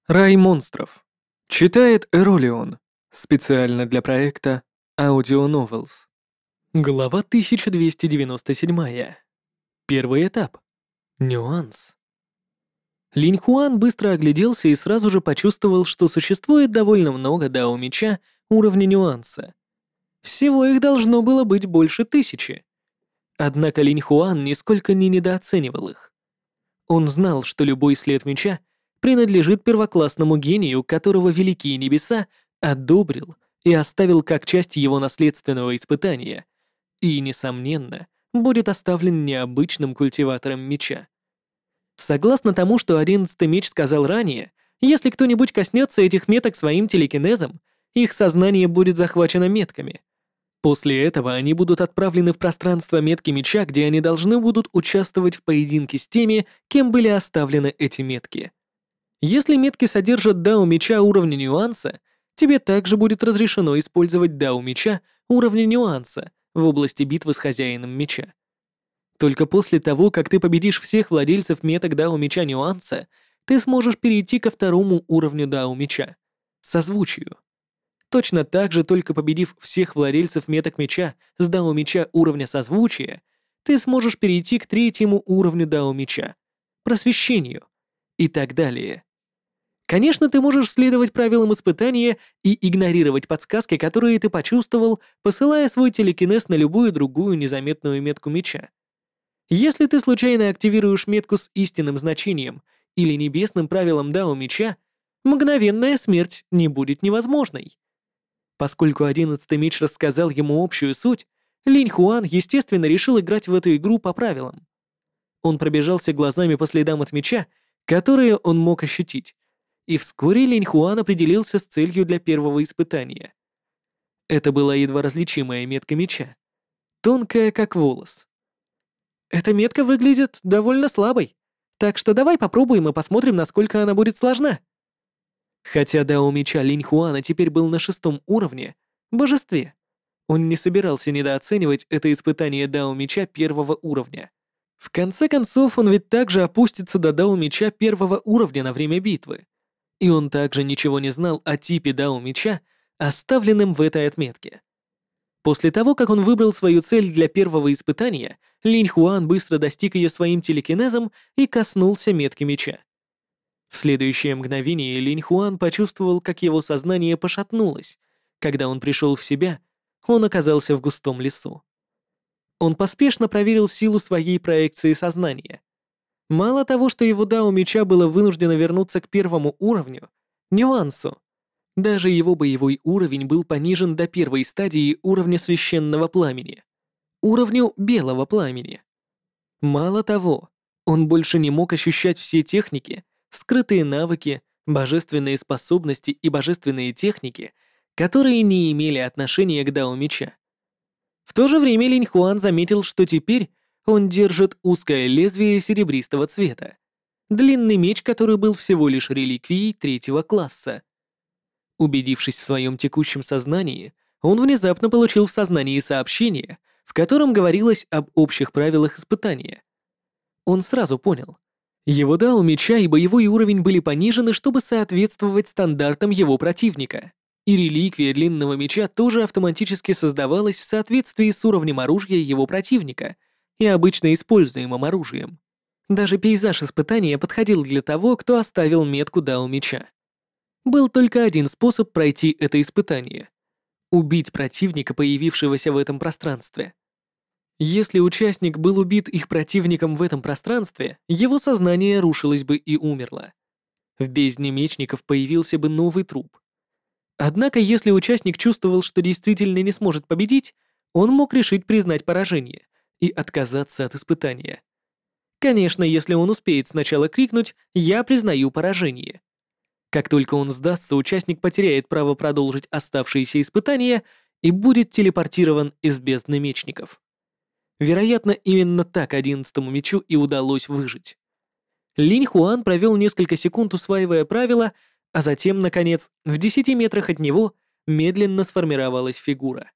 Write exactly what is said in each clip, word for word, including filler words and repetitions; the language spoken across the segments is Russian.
Рай монстров. Читает Эролион. Специально для проекта Audio Novels. Глава тысяча двести девяносто семь. Первый этап. Нюанс. Линь Хуан быстро огляделся и сразу же почувствовал, что существует довольно много дао меча уровня нюанса. Всего их должно было быть больше тысячи. Однако Линь Хуан нисколько не недооценивал их. Он знал, что любой след меча принадлежит первоклассному гению, которого Великие Небеса одобрил и оставил как часть его наследственного испытания, и, несомненно, будет оставлен необычным культиватором меча. Согласно тому, что одиннадцатый меч сказал ранее, если кто-нибудь коснется этих меток своим телекинезом, их сознание будет захвачено метками. После этого они будут отправлены в пространство метки меча, где они должны будут участвовать в поединке с теми, кем были оставлены эти метки. Если метки содержат дао меча уровня нюанса, тебе также будет разрешено использовать дао меча уровня нюанса в области битвы с хозяином меча. Только после того, как ты победишь всех владельцев меток дао меча нюанса, ты сможешь перейти ко второму уровню дао меча — созвучию. Точно так же, только победив всех владельцев меток меча с дао меча уровня созвучия, ты сможешь перейти к третьему уровню дао меча — просвещению и так далее. Конечно, ты можешь следовать правилам испытания и игнорировать подсказки, которые ты почувствовал, посылая свой телекинез на любую другую незаметную метку меча. Если ты случайно активируешь метку с истинным значением или небесным правилом дао меча, мгновенная смерть не будет невозможной. Поскольку одиннадцатый меч рассказал ему общую суть, Линь Хуан, естественно, решил играть в эту игру по правилам. Он пробежался глазами по следам от меча, которые он мог ощутить, и вскоре Линь Хуан определился с целью для первого испытания. Это была едва различимая метка меча, тонкая как волос. Эта метка выглядит довольно слабой, так что давай попробуем и посмотрим, насколько она будет сложна. Хотя дао меча Линь Хуана теперь был на шестом уровне, божестве, он не собирался недооценивать это испытание дао меча первого уровня. В конце концов, он ведь также опустится до дао меча первого уровня на время битвы. И он также ничего не знал о типе дао меча, оставленном в этой отметке. После того, как он выбрал свою цель для первого испытания, Линь Хуан быстро достиг ее своим телекинезом и коснулся метки меча. В следующее мгновение Линь Хуан почувствовал, как его сознание пошатнулось. Когда он пришел в себя, он оказался в густом лесу. Он поспешно проверил силу своей проекции сознания. Мало того, что его дао меча было вынуждено вернуться к первому уровню, нюансу, даже его боевой уровень был понижен до первой стадии уровня священного пламени, уровню белого пламени. Мало того, он больше не мог ощущать все техники, скрытые навыки, божественные способности и божественные техники, которые не имели отношения к дао меча. В то же время Линь Хуан заметил, что теперь он держит узкое лезвие серебристого цвета, длинный меч, который был всего лишь реликвией третьего класса. Убедившись в своем текущем сознании, он внезапно получил в сознании сообщение, в котором говорилось об общих правилах испытания. Он сразу понял. Его дао меча и боевой уровень были понижены, чтобы соответствовать стандартам его противника, и реликвия длинного меча тоже автоматически создавалась в соответствии с уровнем оружия его противника и обычно используемым оружием. Даже пейзаж испытания подходил для того, кто оставил метку дао меча. Был только один способ пройти это испытание — убить противника, появившегося в этом пространстве. Если участник был убит их противником в этом пространстве, его сознание рушилось бы и умерло. В бездне мечников появился бы новый труп. Однако, если участник чувствовал, что действительно не сможет победить, он мог решить признать поражение и отказаться от испытания. Конечно, если он успеет сначала крикнуть «Я признаю поражение». Как только он сдастся, участник потеряет право продолжить оставшиеся испытания и будет телепортирован из бездны мечников. Вероятно, именно так одиннадцатому мечу и удалось выжить. Линь Хуан провел несколько секунд, усваивая правила, а затем, наконец, в десяти метрах от него медленно сформировалась фигура.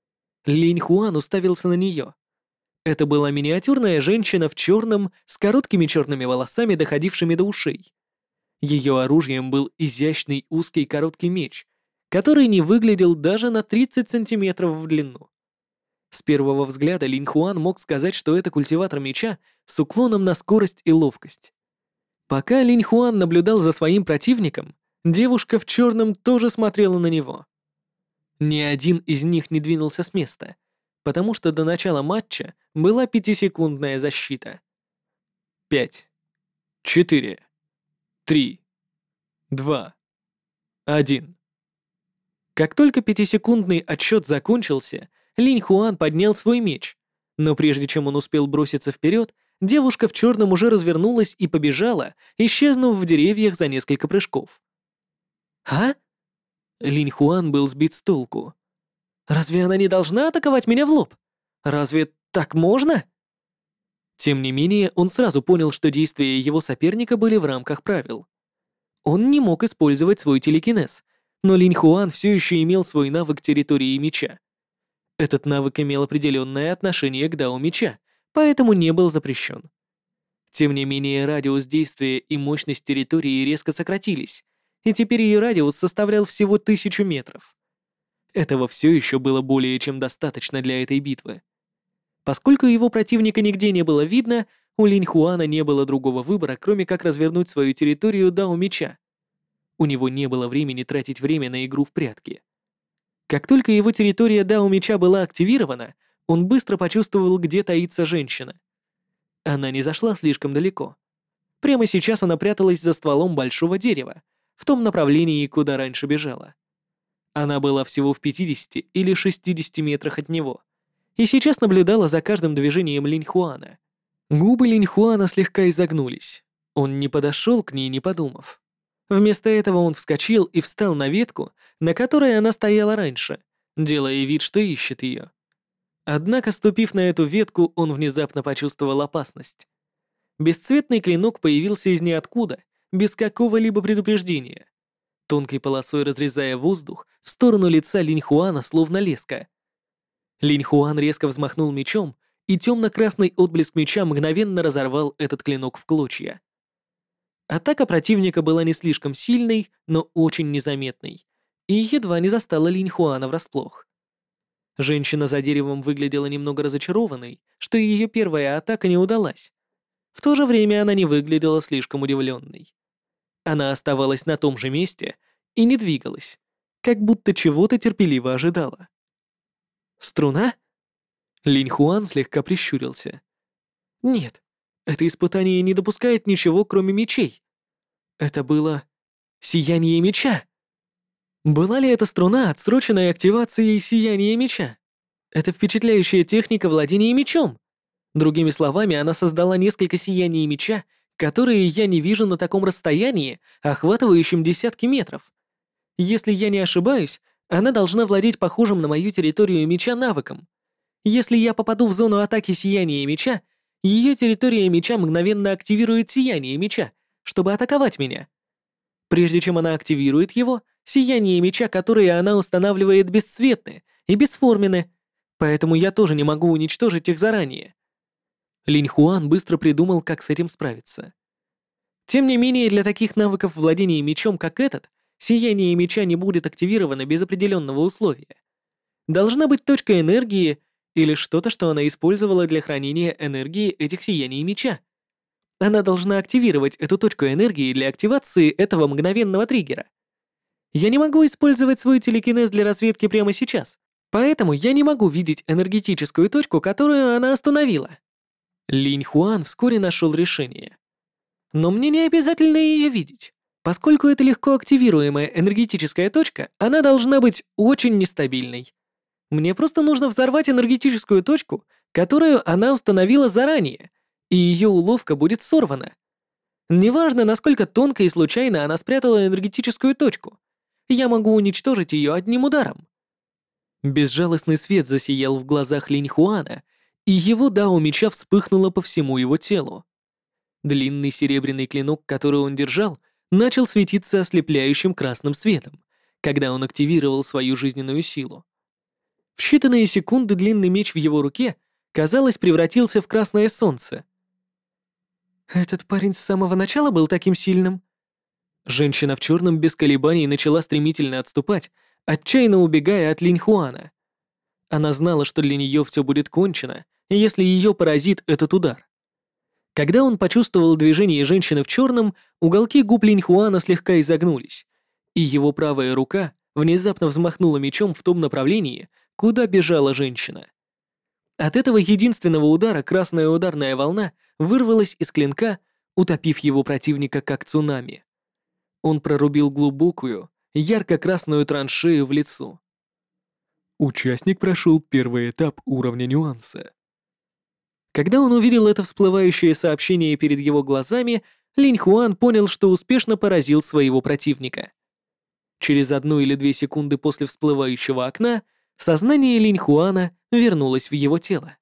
Линь Хуан уставился на нее. Это была миниатюрная женщина в черном, с короткими черными волосами, доходившими до ушей. Ее оружием был изящный узкий короткий меч, который не выглядел даже на тридцать сантиметров в длину. С первого взгляда Линь Хуан мог сказать, что это культиватор меча с уклоном на скорость и ловкость. Пока Линь Хуан наблюдал за своим противником, девушка в черном тоже смотрела на него. Ни один из них не двинулся с места, потому что до начала матча была пятисекундная защита. Пять, четыре, три, два, один. Как только пятисекундный отсчет закончился, Линь Хуан поднял свой меч, но прежде чем он успел броситься вперед, девушка в черном уже развернулась и побежала, исчезнув в деревьях за несколько прыжков. «А?» Линь Хуан был сбит с толку. «Разве она не должна атаковать меня в лоб? Разве так можно?» Тем не менее, он сразу понял, что действия его соперника были в рамках правил. Он не мог использовать свой телекинез, но Линь Хуан все еще имел свой навык территории меча. Этот навык имел определенное отношение к дао меча, поэтому не был запрещен. Тем не менее, радиус действия и мощность территории резко сократились, и теперь ее радиус составлял всего тысячу метров. Этого все еще было более чем достаточно для этой битвы. Поскольку его противника нигде не было видно, у Линь Хуана не было другого выбора, кроме как развернуть свою территорию дао меча. У него не было времени тратить время на игру в прятки. Как только его территория дао меча была активирована, он быстро почувствовал, где таится женщина. Она не зашла слишком далеко. Прямо сейчас она пряталась за стволом большого дерева, в том направлении, куда раньше бежала. Она была всего в пятидесяти или шестидесяти метрах от него, и сейчас наблюдала за каждым движением Линь Хуана. Губы Линь Хуана слегка изогнулись. Он не подошел к ней, не подумав. Вместо этого он вскочил и встал на ветку, на которой она стояла раньше, делая вид, что ищет ее. Однако, ступив на эту ветку, он внезапно почувствовал опасность. Бесцветный клинок появился из ниоткуда, без какого-либо предупреждения, тонкой полосой разрезая воздух в сторону лица Линь Хуана, словно леска. Линь Хуан резко взмахнул мечом, и темно-красный отблеск меча мгновенно разорвал этот клинок в клочья. Атака противника была не слишком сильной, но очень незаметной, и едва не застала Линь Хуана врасплох. Женщина за деревом выглядела немного разочарованной, что ее первая атака не удалась. В то же время она не выглядела слишком удивленной. Она оставалась на том же месте и не двигалась, как будто чего-то терпеливо ожидала. «Струна?» Линь Хуан слегка прищурился. «Нет, это испытание не допускает ничего, кроме мечей. Это было сияние меча. Была ли эта струна отсроченной активацией сияния меча? Это впечатляющая техника владения мечом. Другими словами, она создала несколько сияний меча, которые я не вижу на таком расстоянии, охватывающем десятки метров. Если я не ошибаюсь, она должна владеть похожим на мою территорию меча навыком. Если я попаду в зону атаки сияния меча, ее территория меча мгновенно активирует сияние меча, чтобы атаковать меня. Прежде чем она активирует его, сияние меча, которые она устанавливает, бесцветны и бесформенны, поэтому я тоже не могу уничтожить их заранее. Линь Хуан быстро придумал, как с этим справиться. Тем не менее, для таких навыков владения мечом, как этот, сияние меча не будет активировано без определенного условия. Должна быть точка энергии или что-то, что она использовала для хранения энергии этих сияний меча. Она должна активировать эту точку энергии для активации этого мгновенного триггера. Я не могу использовать свой телекинез для разведки прямо сейчас, поэтому я не могу видеть энергетическую точку, которую она остановила. Линь Хуан вскоре нашел решение. Но мне не обязательно ее видеть. Поскольку это легко активируемая энергетическая точка, она должна быть очень нестабильной. Мне просто нужно взорвать энергетическую точку, которую она установила заранее, и ее уловка будет сорвана. Неважно, насколько тонко и случайно она спрятала энергетическую точку, я могу уничтожить ее одним ударом. Безжалостный свет засиял в глазах Линь Хуана, и его дао меча вспыхнуло по всему его телу. Длинный серебряный клинок, который он держал, начал светиться ослепляющим красным светом, когда он активировал свою жизненную силу. В считанные секунды длинный меч в его руке, казалось, превратился в красное солнце. «Этот парень с самого начала был таким сильным?» Женщина в черном без колебаний начала стремительно отступать, отчаянно убегая от Линьхуана. Она знала, что для нее все будет кончено, если ее поразит этот удар. Когда он почувствовал движение женщины в черном, уголки губ Линьхуана слегка изогнулись, и его правая рука внезапно взмахнула мечом в том направлении, куда бежала женщина. От этого единственного удара красная ударная волна вырвалась из клинка, утопив его противника как цунами. Он прорубил глубокую, ярко-красную траншею в лицо. Участник прошел первый этап уровня нюанса. Когда он увидел это всплывающее сообщение перед его глазами, Линьхуан понял, что успешно поразил своего противника. Через одну или две секунды после всплывающего окна сознание Линьхуана вернулось в его тело.